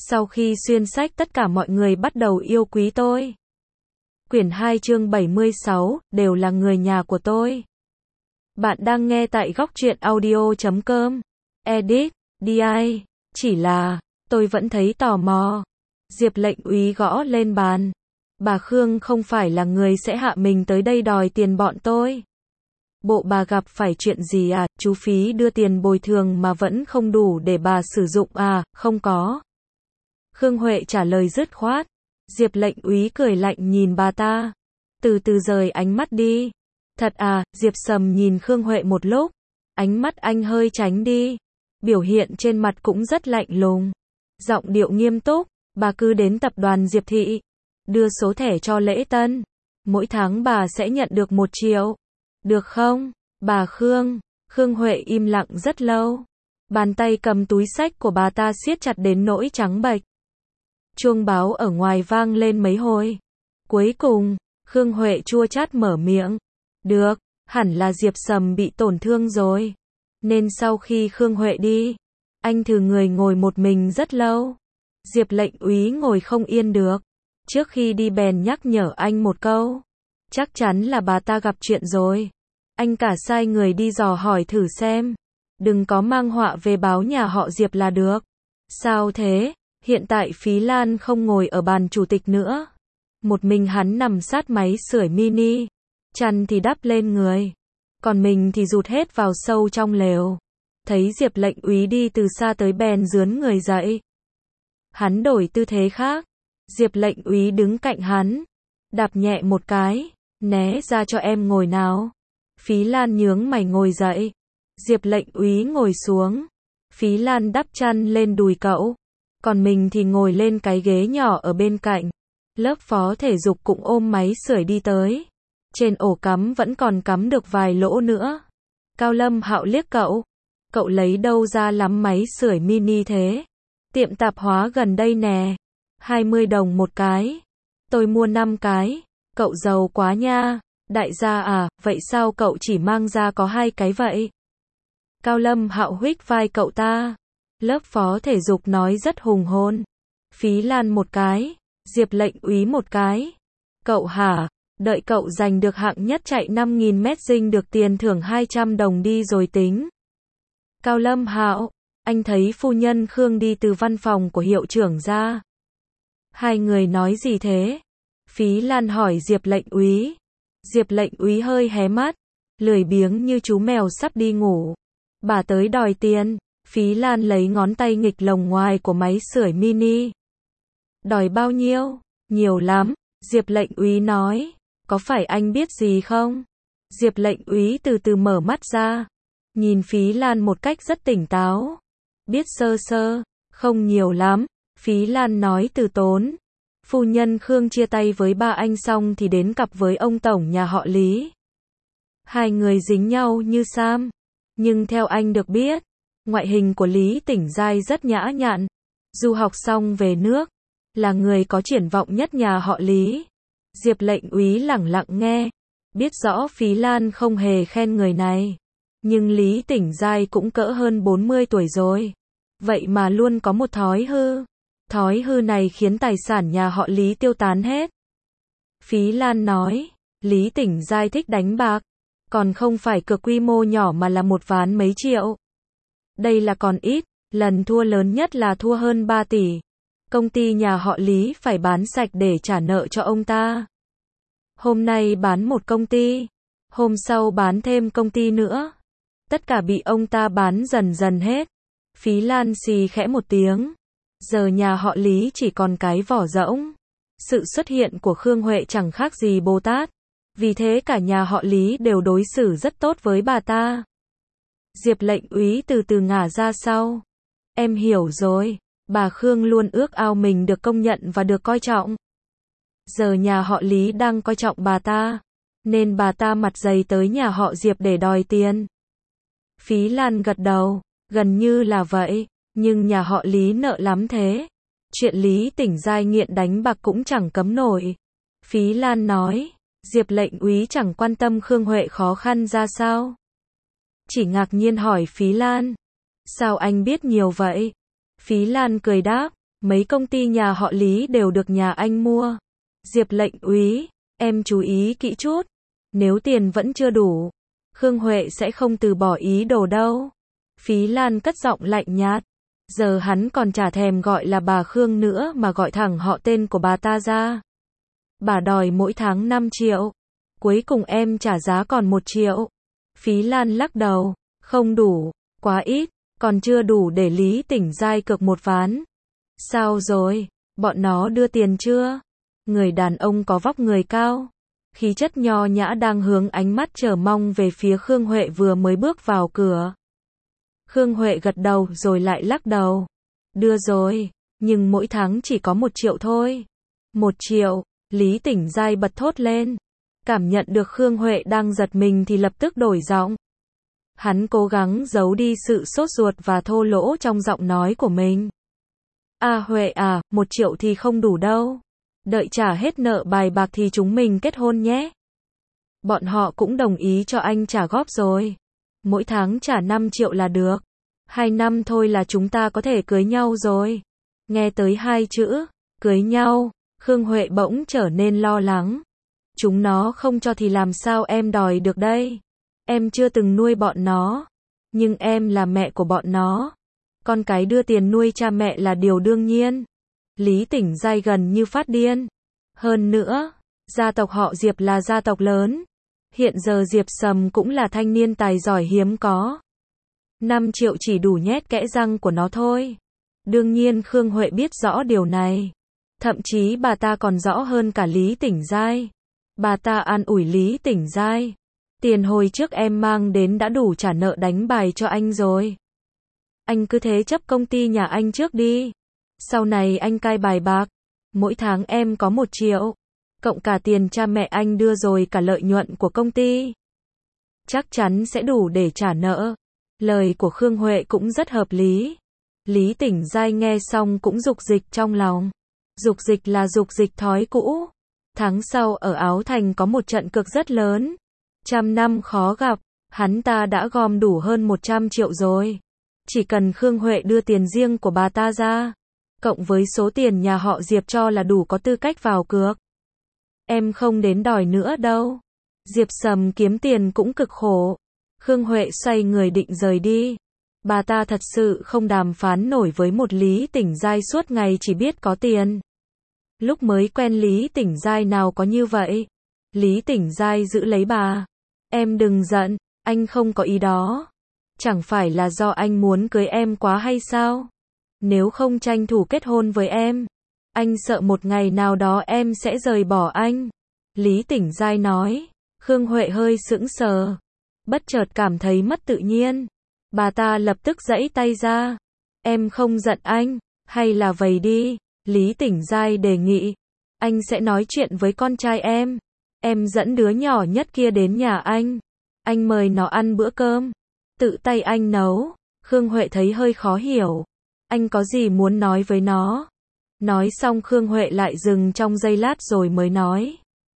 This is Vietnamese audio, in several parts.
Sau khi xuyên sách tất cả mọi người bắt đầu yêu quý tôi. Quyển 2 chương 76, đều là người nhà của tôi. Bạn đang nghe tại góc truyện audio.com. Edit, DI, chỉ là, tôi vẫn thấy tò mò. Diệp lệnh úy gõ lên bàn. Bà Khương không phải là người sẽ hạ mình tới đây đòi tiền bọn tôi. Bộ bà gặp phải chuyện gì à, chú phí đưa tiền bồi thường mà vẫn không đủ để bà sử dụng à, không có. Khương Huệ trả lời dứt khoát. Diệp lệnh úy cười lạnh nhìn bà ta. Từ từ rời ánh mắt đi. Thật à, Diệp Sầm nhìn Khương Huệ một lúc. Ánh mắt anh hơi tránh đi. Biểu hiện trên mặt cũng rất lạnh lùng. Giọng điệu nghiêm túc, bà cứ đến tập đoàn Diệp Thị. Đưa số thẻ cho lễ tân. Mỗi tháng bà sẽ nhận được 1 triệu. Được không, bà Khương? Khương Huệ im lặng rất lâu. Bàn tay cầm túi xách của bà ta siết chặt đến nỗi trắng bệch. Chuông báo ở ngoài vang lên mấy hồi. Cuối cùng, Khương Huệ chua chát mở miệng. Được, hẳn là Diệp Sầm bị tổn thương rồi. Nên sau khi Khương Huệ đi, anh thử người ngồi một mình rất lâu. Diệp lệnh úy ngồi không yên được. Trước khi đi bèn nhắc nhở anh một câu. Chắc chắn là bà ta gặp chuyện rồi. Anh cả sai người đi dò hỏi thử xem. Đừng có mang họa về báo nhà họ Diệp là được. Sao thế? Hiện tại Phí Lan không ngồi ở bàn chủ tịch nữa. Một mình hắn nằm sát máy sưởi mini. Chăn thì đắp lên người. Còn mình thì rụt hết vào sâu trong lều. Thấy Diệp lệnh úy đi từ xa tới bèn rướn người dậy. Hắn đổi tư thế khác. Diệp lệnh úy đứng cạnh hắn. Đạp nhẹ một cái. Né ra cho em ngồi nào. Phí Lan nhướng mày ngồi dậy. Diệp lệnh úy ngồi xuống. Phí Lan đắp chăn lên đùi cậu. Còn mình thì ngồi lên cái ghế nhỏ ở bên cạnh. Lớp phó thể dục cũng ôm máy sưởi đi tới. Trên ổ cắm vẫn còn cắm được vài lỗ nữa. Cao Lâm Hạo liếc cậu. Cậu lấy đâu ra lắm máy sưởi mini thế? Tiệm tạp hóa gần đây nè. 20 đồng một cái. Tôi mua 5 cái. Cậu giàu quá nha. Đại gia à, vậy sao cậu chỉ mang ra có 2 cái vậy? Cao Lâm Hạo huých vai cậu ta. Lớp phó thể dục nói rất hùng hồn. Phí Lan một cái. Diệp lệnh úy một cái. Cậu hả? Đợi cậu giành được hạng nhất chạy 5.000 mét dinh được tiền thưởng 200 đồng đi rồi tính. Cao Lâm Hạo, anh thấy phu nhân Khương đi từ văn phòng của hiệu trưởng ra. Hai người nói gì thế? Phí Lan hỏi Diệp lệnh úy. Diệp lệnh úy hơi hé mắt, lười biếng như chú mèo sắp đi ngủ. Bà tới đòi tiền. Phí Lan lấy ngón tay nghịch lồng ngoài của máy sưởi mini. Đòi bao nhiêu? Nhiều lắm. Diệp lệnh úy nói. Có phải anh biết gì không? Diệp lệnh úy từ từ mở mắt ra. Nhìn Phí Lan một cách rất tỉnh táo. Biết sơ sơ. Không nhiều lắm. Phí Lan nói từ tốn. Phu nhân Khương chia tay với ba anh xong thì đến cặp với ông tổng nhà họ Lý. Hai người dính nhau như sam. Nhưng theo anh được biết, ngoại hình của Lý Tỉnh Giai rất nhã nhặn. Du học xong về nước, là người có triển vọng nhất nhà họ Lý. Diệp lệnh úy lẳng lặng nghe. Biết rõ Phí Lan không hề khen người này. Nhưng Lý Tỉnh Giai cũng cỡ hơn 40 tuổi rồi. Vậy mà luôn có một thói hư. Thói hư này khiến tài sản nhà họ Lý tiêu tán hết. Phí Lan nói. Lý Tỉnh Giai thích đánh bạc. Còn không phải cược quy mô nhỏ mà là một ván mấy triệu. Đây là còn ít. Lần thua lớn nhất là thua hơn 3 tỷ. Công ty nhà họ Lý phải bán sạch để trả nợ cho ông ta. Hôm nay bán một công ty. Hôm sau bán thêm công ty nữa. Tất cả bị ông ta bán dần dần hết. Phí Lan xì khẽ một tiếng. Giờ nhà họ Lý chỉ còn cái vỏ rỗng. Sự xuất hiện của Khương Huệ chẳng khác gì Bồ Tát. Vì thế cả nhà họ Lý đều đối xử rất tốt với bà ta. Diệp lệnh úy từ từ ngả ra sau. Em hiểu rồi. Bà Khương luôn ước ao mình được công nhận và được coi trọng. Giờ nhà họ Lý đang coi trọng bà ta. Nên bà ta mặt dày tới nhà họ Diệp để đòi tiền. Phí Lan gật đầu. Gần như là vậy. Nhưng nhà họ Lý nợ lắm thế. Chuyện Lý Tỉnh Giai nghiện đánh bạc cũng chẳng cấm nổi. Phí Lan nói. Diệp lệnh úy chẳng quan tâm Khương Huệ khó khăn ra sao. Chỉ ngạc nhiên hỏi Phí Lan. Sao anh biết nhiều vậy? Phí Lan cười đáp. Mấy công ty nhà họ Lý đều được nhà anh mua. Diệp lệnh úy, em chú ý kỹ chút. Nếu tiền vẫn chưa đủ, Khương Huệ sẽ không từ bỏ ý đồ đâu. Phí Lan cất giọng lạnh nhạt. Giờ hắn còn chả thèm gọi là bà Khương nữa mà gọi thẳng họ tên của bà ta ra. Bà đòi mỗi tháng 5 triệu. Cuối cùng em trả giá còn 1 triệu. Phí Lan lắc đầu. Không đủ, quá ít, còn chưa đủ để Lý Tỉnh Giai cược một ván. Sao rồi, bọn nó đưa tiền chưa? Người đàn ông có vóc người cao, khí chất nho nhã đang hướng ánh mắt chờ mong về phía Khương Huệ vừa mới bước vào cửa. Khương Huệ gật đầu rồi lại lắc đầu. Đưa rồi, nhưng mỗi tháng chỉ có 1 triệu thôi. 1 triệu, Lý Tỉnh Giai bật thốt lên. Cảm nhận được Khương Huệ đang giật mình thì lập tức đổi giọng. Hắn cố gắng giấu đi sự sốt ruột và thô lỗ trong giọng nói của mình. Huệ à, 1 triệu thì không đủ đâu. Đợi trả hết nợ bài bạc thì chúng mình kết hôn nhé. Bọn họ cũng đồng ý cho anh trả góp rồi. Mỗi tháng trả 5 triệu là được. 2 năm thôi là chúng ta có thể cưới nhau rồi. Nghe tới 2 chữ, cưới nhau, Khương Huệ bỗng trở nên lo lắng. Chúng nó không cho thì làm sao em đòi được đây? Em chưa từng nuôi bọn nó. Nhưng em là mẹ của bọn nó. Con cái đưa tiền nuôi cha mẹ là điều đương nhiên. Lý Tỉnh Giai gần như phát điên. Hơn nữa, gia tộc họ Diệp là gia tộc lớn. Hiện giờ Diệp Sầm cũng là thanh niên tài giỏi hiếm có. 5 triệu chỉ đủ nhét kẽ răng của nó thôi. Đương nhiên Khương Huệ biết rõ điều này. Thậm chí bà ta còn rõ hơn cả Lý Tỉnh Giai. Bà ta an ủi Lý Tỉnh Giai. Tiền hồi trước em mang đến đã đủ trả nợ đánh bài cho anh rồi. Anh cứ thế chấp công ty nhà anh trước đi. Sau này anh cai bài bạc. Mỗi tháng em có 1 triệu. Cộng cả tiền cha mẹ anh đưa rồi cả lợi nhuận của công ty. Chắc chắn sẽ đủ để trả nợ. Lời của Khương Huệ cũng rất hợp lý. Lý Tỉnh Giai nghe xong cũng dục dịch trong lòng. Dục dịch là dục dịch thói cũ. Tháng sau ở Áo Thành có một trận cược rất lớn. 100 năm khó gặp, hắn ta đã gom đủ hơn 100 triệu rồi. Chỉ cần Khương Huệ đưa tiền riêng của bà ta ra, cộng với số tiền nhà họ Diệp cho là đủ có tư cách vào cược. Em không đến đòi nữa đâu. Diệp Sầm kiếm tiền cũng cực khổ. Khương Huệ xoay người định rời đi. Bà ta thật sự không đàm phán nổi với một Lý Tỉnh Giai suốt ngày chỉ biết có tiền. Lúc mới quen Lý Tỉnh Giai nào có như vậy. Lý Tỉnh Giai giữ lấy bà. Em đừng giận, anh không có ý đó. Chẳng phải là do anh muốn cưới em quá hay sao? Nếu không tranh thủ kết hôn với em, anh sợ một ngày nào đó em sẽ rời bỏ anh. Lý Tỉnh Giai nói. Khương Huệ hơi sững sờ. Bất chợt cảm thấy mất tự nhiên. Bà ta lập tức giãy tay ra. Em không giận anh, hay là vậy đi. Lý Tỉnh Giai đề nghị. Anh sẽ nói chuyện với con trai em. Em dẫn đứa nhỏ nhất kia đến nhà anh. Anh mời nó ăn bữa cơm. Tự tay anh nấu. Khương Huệ thấy hơi khó hiểu. Anh có gì muốn nói với nó? Nói xong Khương Huệ lại dừng trong giây lát rồi mới nói.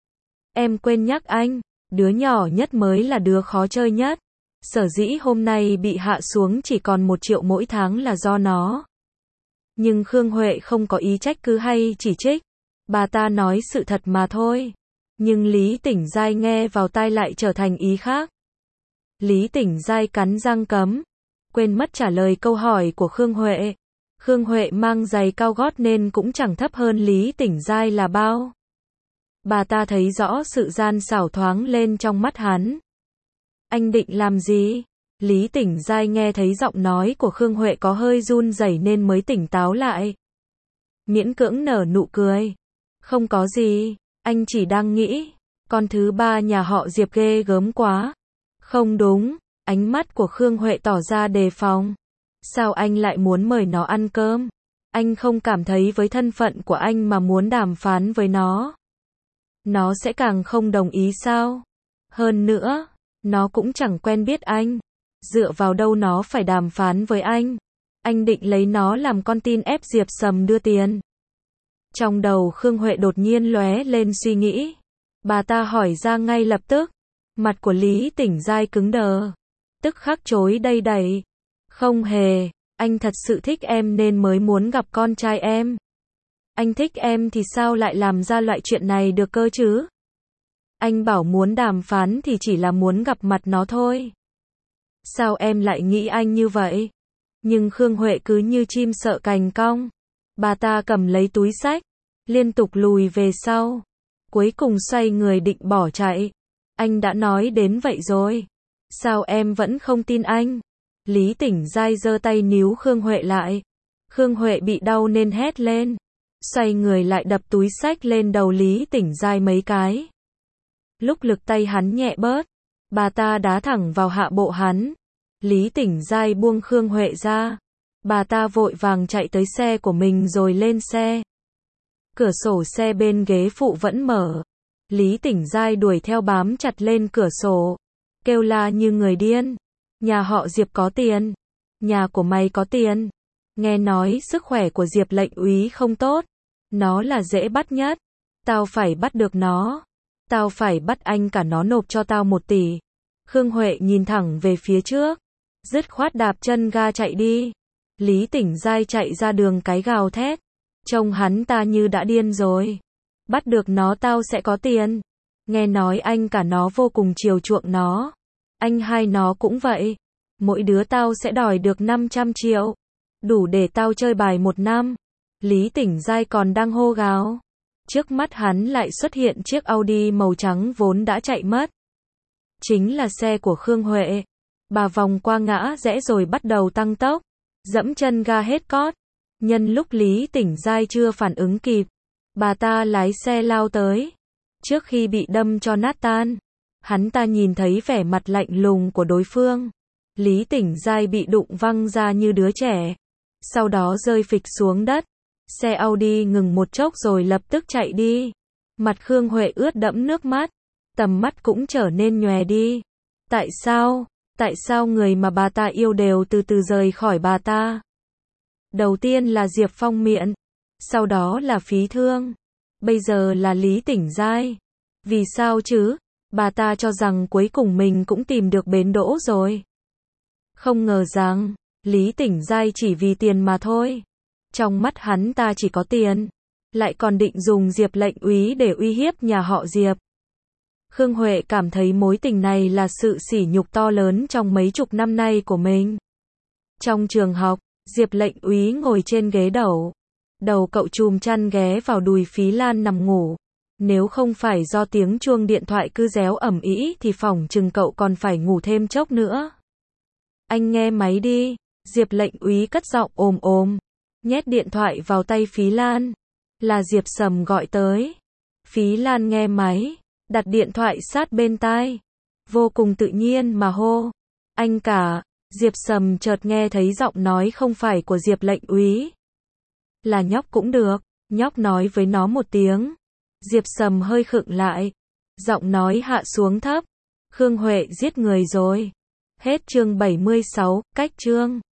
Em quên nhắc anh, đứa nhỏ nhất mới là đứa khó chơi nhất. Sở dĩ hôm nay bị hạ xuống chỉ còn 1 triệu mỗi tháng là do nó. Nhưng Khương Huệ không có ý trách cứ hay chỉ trích. Bà ta nói sự thật mà thôi. Nhưng Lý Tỉnh Giai nghe vào tai lại trở thành ý khác. Lý Tỉnh Giai cắn răng cấm. Quên mất trả lời câu hỏi của Khương Huệ. Khương Huệ mang giày cao gót nên cũng chẳng thấp hơn Lý Tỉnh Giai là bao. Bà ta thấy rõ sự gian xảo thoáng lên trong mắt hắn. Anh định làm gì? Lý Tỉnh Giai nghe thấy giọng nói của Khương Huệ có hơi run rẩy nên mới tỉnh táo lại. Miễn cưỡng nở nụ cười. Không có gì, anh chỉ đang nghĩ, con thứ ba nhà họ Diệp ghê gớm quá. Không đúng, ánh mắt của Khương Huệ tỏ ra đề phòng. Sao anh lại muốn mời nó ăn cơm? Anh không cảm thấy với thân phận của anh mà muốn đàm phán với nó sẽ càng không đồng ý sao? Hơn nữa, nó cũng chẳng quen biết anh. Dựa vào đâu nó phải đàm phán với anh? Anh định lấy nó làm con tin ép Diệp Sầm đưa tiền. Trong đầu Khương Huệ đột nhiên lóe lên suy nghĩ. Bà ta hỏi ra ngay lập tức. Mặt của Lý Tỉnh Giai cứng đờ. Tức khắc chối đây đẩy. Không hề, Anh thật sự thích em nên mới muốn gặp con trai em. Anh thích em thì sao lại làm ra loại chuyện này được cơ chứ? Anh bảo muốn đàm phán thì chỉ là muốn gặp mặt nó thôi. Sao em lại nghĩ anh như vậy? Nhưng Khương Huệ cứ như chim sợ cành cong. Bà ta cầm lấy túi xách, liên tục lùi về sau. Cuối cùng xoay người định bỏ chạy. Anh đã nói đến vậy rồi. Sao em vẫn không tin anh? Lý Tỉnh Giai giơ tay níu Khương Huệ lại. Khương Huệ bị đau nên hét lên. Xoay người lại đập túi xách lên đầu Lý Tỉnh Giai mấy cái. Lúc lực tay hắn nhẹ bớt, bà ta đá thẳng vào hạ bộ hắn. Lý Tỉnh Giai buông Khương Huệ ra. Bà ta vội vàng chạy tới xe của mình rồi lên xe. Cửa sổ xe bên ghế phụ vẫn mở. Lý Tỉnh Giai đuổi theo bám chặt lên cửa sổ. Kêu la như người điên. Nhà họ Diệp có tiền. Nhà của mày có tiền. Nghe nói sức khỏe của Diệp lệnh úy không tốt. Nó là dễ bắt nhất. Tao phải bắt được nó. Tao phải bắt anh cả nó nộp cho tao 1 tỷ. Khương Huệ nhìn thẳng về phía trước. Dứt khoát đạp chân ga chạy đi. Lý Tỉnh Giai chạy ra đường cái gào thét. Trông hắn ta như đã điên rồi. Bắt được nó tao sẽ có tiền. Nghe nói anh cả nó vô cùng chiều chuộng nó. Anh hai nó cũng vậy. Mỗi đứa tao sẽ đòi được 500 triệu. Đủ để tao chơi bài 1 năm. Lý Tỉnh Giai còn đang hô gào. Trước mắt hắn lại xuất hiện chiếc Audi màu trắng vốn đã chạy mất. Chính là xe của Khương Huệ. Bà vòng qua ngã rẽ rồi bắt đầu tăng tốc. Dẫm chân ga hết cót. Nhân lúc Lý Tỉnh Giai chưa phản ứng kịp, bà ta lái xe lao tới. Trước khi bị đâm cho nát tan, hắn ta nhìn thấy vẻ mặt lạnh lùng của đối phương. Lý Tỉnh Giai bị đụng văng ra như đứa trẻ. Sau đó rơi phịch xuống đất. Xe Audi ngừng một chốc rồi lập tức chạy đi. Mặt Khương Huệ ướt đẫm nước mắt. Tầm mắt cũng trở nên nhòe đi. Tại sao? Tại sao người mà bà ta yêu đều từ từ rời khỏi bà ta? Đầu tiên là Diệp Phong Miện. Sau đó là Phí Thương. Bây giờ là Lý Tỉnh Giai. Vì sao chứ? Bà ta cho rằng cuối cùng mình cũng tìm được bến đỗ rồi. Không ngờ rằng, Lý Tỉnh Giai chỉ vì tiền mà thôi. Trong mắt hắn ta chỉ có tiền. Lại còn định dùng Diệp lệnh úy để uy hiếp nhà họ Diệp. Khương Huệ cảm thấy mối tình này là sự sỉ nhục to lớn trong mấy chục năm nay của mình. Trong trường học, Diệp lệnh úy ngồi trên ghế đầu. Đầu cậu chùm chăn ghé vào đùi Phí Lan nằm ngủ. Nếu không phải do tiếng chuông điện thoại cứ réo ầm ĩ thì phỏng chừng cậu còn phải ngủ thêm chốc nữa. Anh nghe máy đi. Diệp lệnh úy cất giọng ồm ồm. Nhét điện thoại vào tay Phí Lan. Là Diệp Sầm gọi tới. Phí Lan nghe máy. Đặt điện thoại sát bên tai. Vô cùng tự nhiên mà hô. Anh cả. Diệp Sầm chợt nghe thấy giọng nói không phải của Diệp lệnh úy. Là nhóc cũng được. Nhóc nói với nó một tiếng. Diệp Sầm hơi khựng lại. Giọng nói hạ xuống thấp. Khương Huệ giết người rồi. Hết chương 76, cách chương.